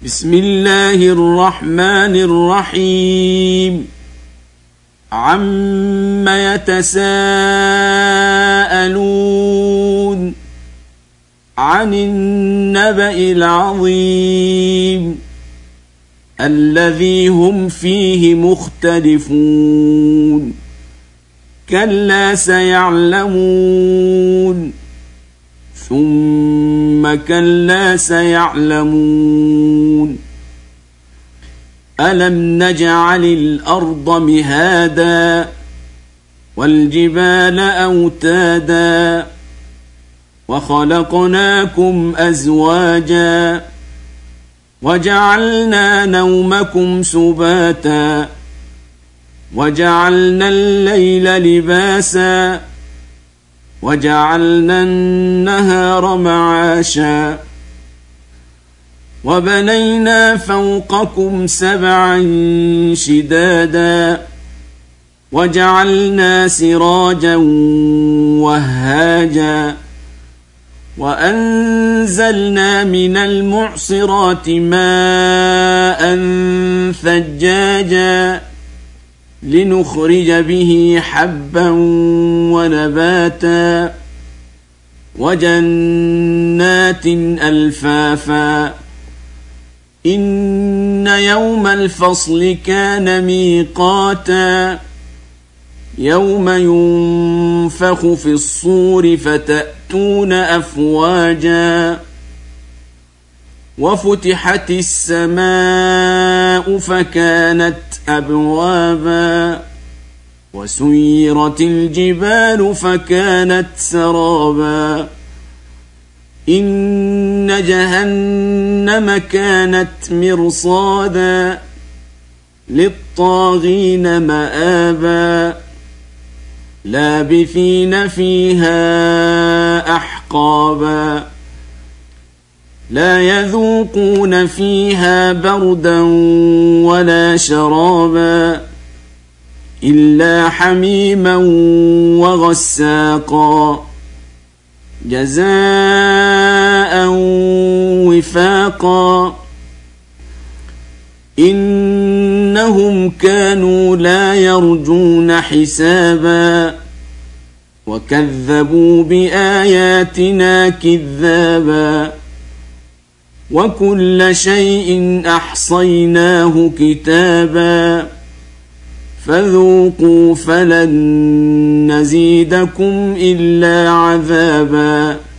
بسم الله الرحمن الرحيم عم يتساءلون عن النبأ العظيم الذي هم فيه مختلفون كلا سيعلمون ثم كلا سيعلمون ألم نجعل الأرض مهادا والجبال أوتادا وخلقناكم أزواجا وجعلنا نومكم سباتا وجعلنا الليل لباسا وجعلنا النهار معاشا وبنينا فوقكم سبعا شدادا وجعلنا سراجا وهاجا وأنزلنا من المعصرات ماء ثجاجا لنخرج به حبا ونباتا وجنات ألفافا إن يوم الفصل كان ميقاتا يوم ينفخ في الصور فتأتون أفواجا وفتحت السماء فكانت أبوابا وسيرت الجبال فكانت سرابا إن جهنم كانت مرصادا للطاغين مآبا لابثين فيها أحقابا لا يذوقون فيها بردا ولا شرابا إلا حميما وغساقا جزاء وفاقا إنهم كانوا لا يرجون حسابا وكذبوا بآياتنا كذابا وكل شيء أحصيناه كتابا فذوقوا فلن نزيدكم إلا عذابا